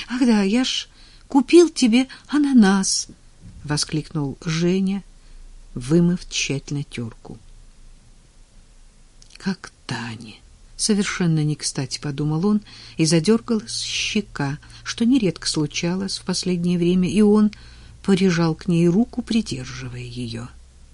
Ах да, я ж купил тебе ананас, воскликнул Женя, вымыв тщательно терку. Как Таня. Совершенно не кстати, подумал он, и задергалась щека, что нередко случалось в последнее время, и он прижал к ней руку, придерживая ее.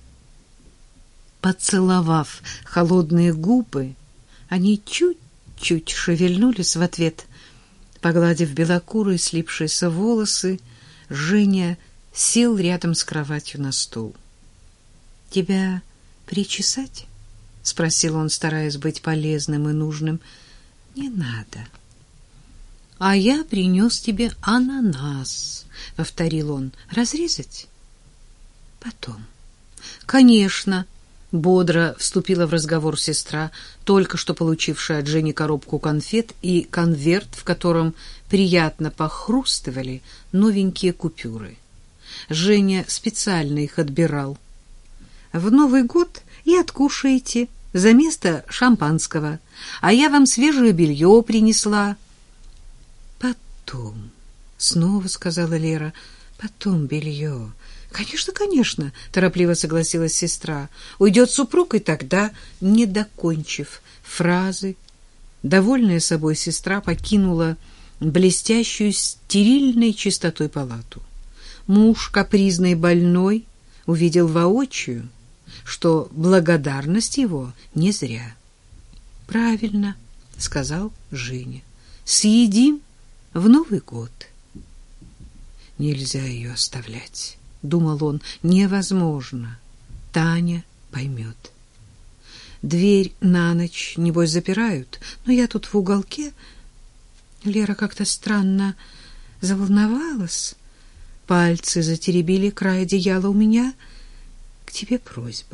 Поцеловав холодные губы, они чуть-чуть шевельнулись в ответ. Погладив белокурые слипшиеся волосы, Женя сел рядом с кроватью на стул. — Тебя причесать? — спросил он, стараясь быть полезным и нужным. — Не надо. — А я принес тебе ананас, — повторил он. — Разрезать? — Потом. — Конечно. Бодро вступила в разговор сестра, только что получившая от Жени коробку конфет и конверт, в котором приятно похрустывали новенькие купюры. Женя специально их отбирал. В Новый год и откушаете за место шампанского, а я вам свежее белье принесла. Потом, снова сказала Лера, потом белье. Конечно, конечно, торопливо согласилась сестра. Уйдет супруг, и тогда, не докончив фразы, довольная собой сестра покинула блестящую стерильной чистотой палату. Муж, капризный и больной, увидел воочию, что благодарность его не зря. Правильно, сказал Женя. Съедим в Новый год. Нельзя ее оставлять. Думал он, невозможно. Таня поймет. Дверь на ночь, небось, запирают, но я тут в уголке. Лера как-то странно заволновалась. Пальцы затеребили край одеяла. У меня к тебе просьба.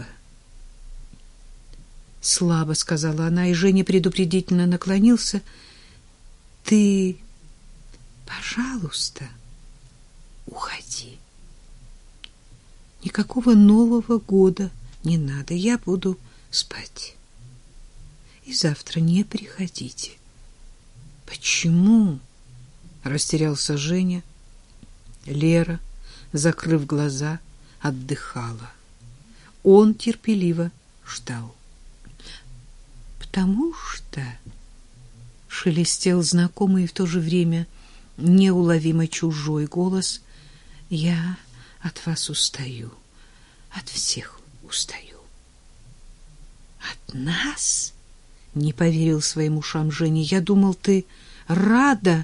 Слабо сказала она, и Женя предупредительно наклонился. Ты, пожалуйста, уходи. Никакого Нового года не надо, я буду спать. И завтра не приходите. Почему? Растерялся Женя. Лера, закрыв глаза, отдыхала. Он терпеливо ждал. Потому что шелестел знакомый и в то же время неуловимо чужой голос. Я от вас устаю, от всех устаю. От нас? Не поверил своим ушам Женя. Я думал, ты рада.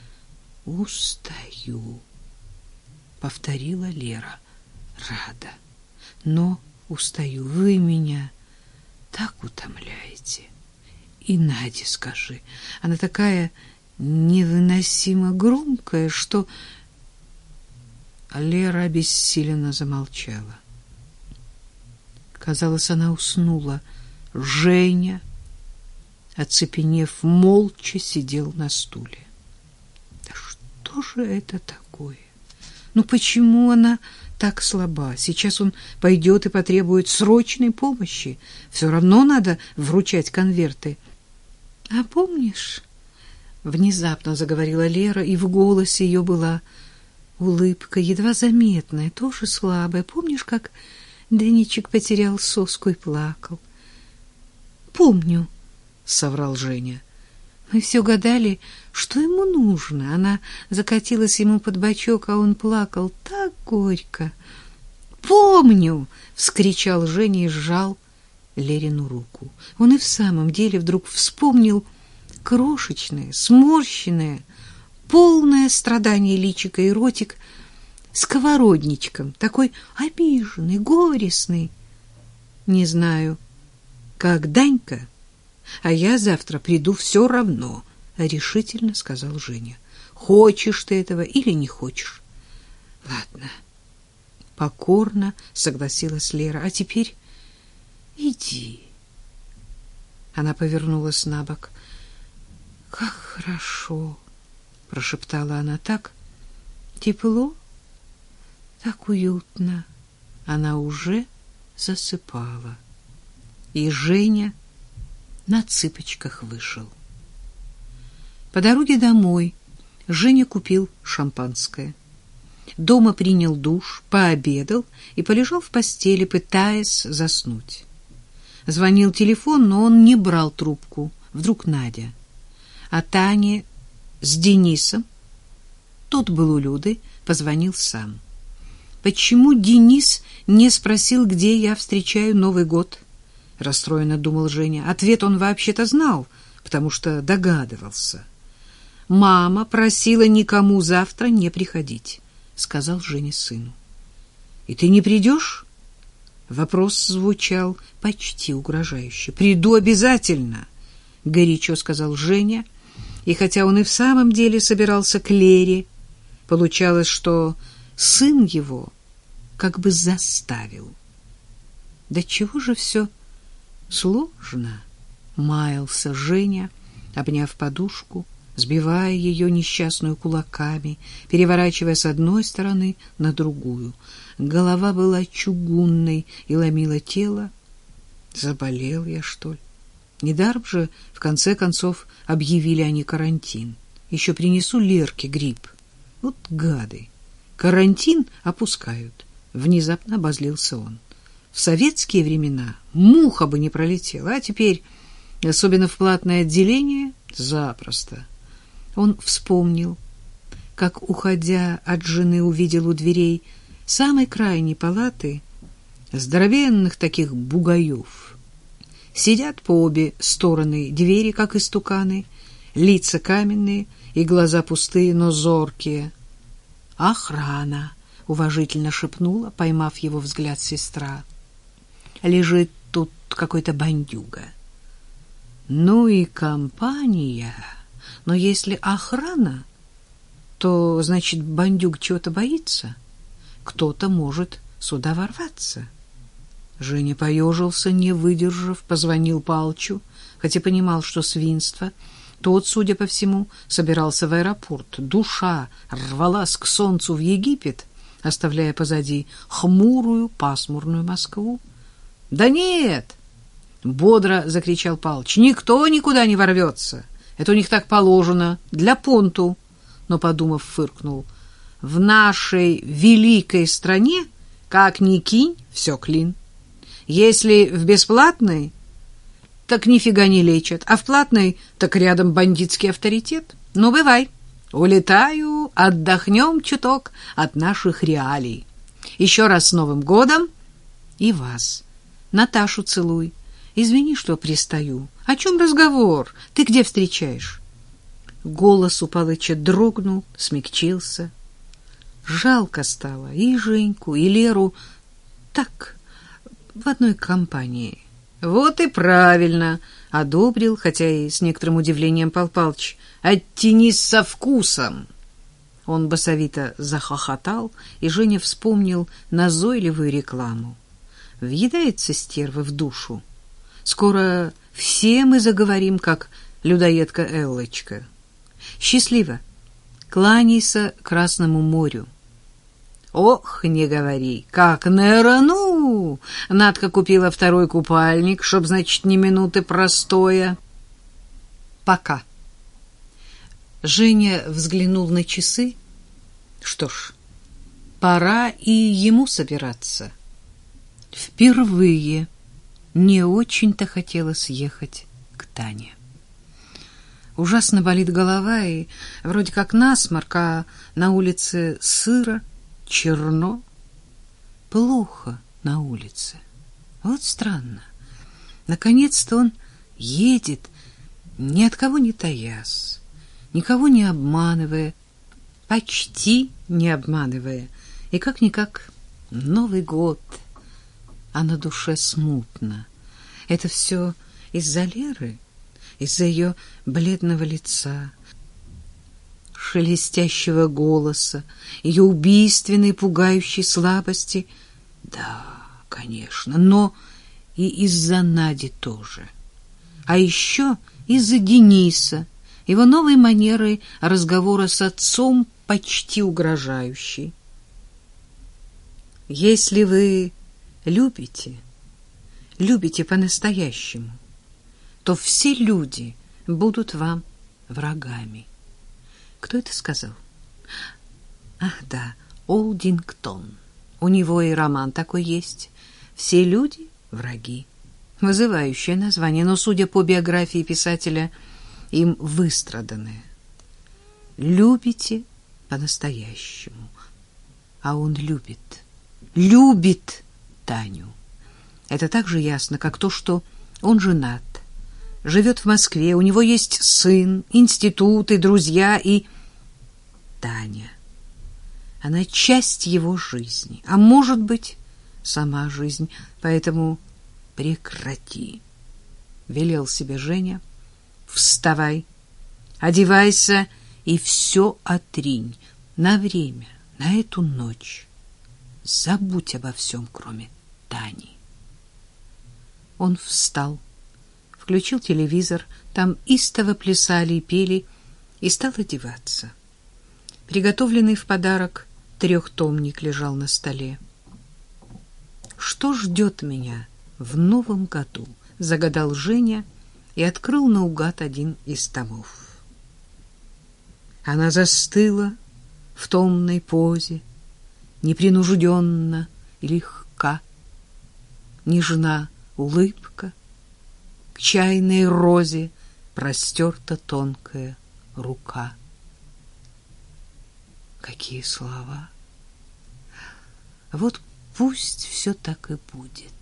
Устаю, повторила Лера. Рада, но устаю. Вы меня так утомляете. И Наде скажи, она такая невыносимо громкая, что... Лера обессиленно замолчала. Казалось, она уснула. Женя, оцепенев, молча сидел на стуле. Да что же это такое? Ну почему она так слаба? Сейчас он пойдет и потребует срочной помощи. Все равно надо вручать конверты. А помнишь, внезапно заговорила Лера, и в голосе ее была улыбка, едва заметная, тоже слабая. Помнишь, как Денечек потерял соску и плакал? Помню, соврал Женя. Мы все гадали, что ему нужно. Она закатилась ему под бочок, а он плакал так горько. Помню, вскричал Женя и сжал Лерину руку. Он и в самом деле вдруг вспомнил крошечное, сморщенное, полное страдание личико и ротик сковородничком, такой обиженный, горестный. Не знаю, как Данька, а я завтра приду все равно, решительно сказал Женя. Хочешь ты этого или не хочешь? Ладно, покорно согласилась Лера. А теперь иди. Она повернулась набок. Как хорошо, прошептала она, так тепло, так уютно. Она уже засыпала. И Женя на цыпочках вышел. По дороге домой Женя купил шампанское. Дома принял душ, пообедал и полежал в постели, пытаясь заснуть. Звонил телефон, но он не брал трубку. Вдруг Надя. А Таня с Денисом, тот был у Люды, позвонил сам. «Почему Денис не спросил, где я встречаю Новый год?» — расстроенно думал Женя. Ответ он вообще-то знал, потому что догадывался. «Мама просила никому завтра не приходить», — сказал Женя сыну. «И ты не придешь?» Вопрос звучал почти угрожающе. «Приду обязательно», — горячо сказал Женя. И хотя он и в самом деле собирался к Лере, получалось, что сын его как бы заставил. «Да чего же все сложно?» — маялся Женя, обняв подушку, сбивая ее несчастную кулаками, переворачивая с одной стороны на другую. Голова была чугунной и ломила тело. Заболел я, что ли? Недаром же, в конце концов, объявили они карантин. Еще принесу Лерке грипп. Вот гады. Карантин опускают. Внезапно обозлился он. В советские времена муха бы не пролетела, а теперь, особенно в платное отделение, запросто. Он вспомнил, как, уходя от жены, увидел у дверей самой крайней палаты здоровенных таких бугаев. Сидят по обе стороны двери, как истуканы, лица каменные и глаза пустые, но зоркие. «Охрана!» — уважительно шепнула, поймав его взгляд сестра. «Лежит тут какой-то бандюга». «Ну и компания! Но если охрана, то, значит, бандюг чего-то боится. Кто-то может сюда ворваться». Женя поежился, не выдержав, позвонил Палчу, хотя понимал, что свинство. Тот, судя по всему, собирался в аэропорт. Душа рвалась к солнцу в Египет, оставляя позади хмурую, пасмурную Москву. «Да нет!» — бодро закричал Палч. «Никто никуда не ворвется. Это у них так положено, для понту». Но, подумав, фыркнул. «В нашей великой стране, как ни кинь, все клин. Если в бесплатной, так нифига не лечат, а в платной, так рядом бандитский авторитет. Ну, бывай, улетаю, отдохнем чуток от наших реалий. Еще раз с Новым годом и вас. Наташу целуй. Извини, что пристаю. О чем разговор? Ты где встречаешь?» Голос у Палыча дрогнул, смягчился. Жалко стало и Женьку, и Леру. Так, в одной компании. «Вот и правильно», — одобрил, хотя и с некоторым удивлением Пал Палыч. «Оттянись со вкусом». Он басовито захохотал, и Женя вспомнил назойливую рекламу. Въедается стерва в душу. Скоро все мы заговорим, как людоедка Эллочка. Счастливо. Кланяйся Красному морю. Ох, не говори, как нырну! Надка купила второй купальник, чтоб, значит, ни минуты простоя. Пока. Женя взглянул на часы. Что ж, пора и ему собираться. Впервые не очень-то хотелось ехать к Тане. Ужасно болит голова и вроде как насморк, а на улице сыро, черно. Плохо на улице. Вот странно. Наконец-то он едет, ни от кого не таясь, никого не обманывая, почти не обманывая. И как-никак Новый год, а на душе смутно. Это все из-за Леры, из-за ее бледного лица, шелестящего голоса, ее убийственной, пугающей слабости. Да, конечно, но и из-за Нади тоже. А еще из-за Дениса, его новой манеры разговора с отцом, почти угрожающей. Если вы любите по-настоящему, то все люди будут вам врагами. Кто это сказал? Ах, да, Олдингтон. У него и роман такой есть. «Все люди — враги». Вызывающее название, но, судя по биографии писателя, им выстраданное. Любите по-настоящему. А он любит Таню. Это так же ясно, как то, что он женат, живет в Москве, у него есть сын, институт и друзья, и Таня. Она часть его жизни, а может быть, сама жизнь. Поэтому прекрати, велел себе Женя. Вставай, одевайся и все отринь на время, на эту ночь. Забудь обо всем, кроме Тани. Он встал, включил телевизор, там истово плясали и пели, и стал одеваться. Приготовленный в подарок трехтомник лежал на столе. «Что ждет меня в новом году?» — загадал Женя и открыл наугад один из томов. Она застыла в томной позе, непринужденно и легка. Нежна улыбка, к чайной розе простерта тонкая рука. Какие слова! Вот пусть все так и будет.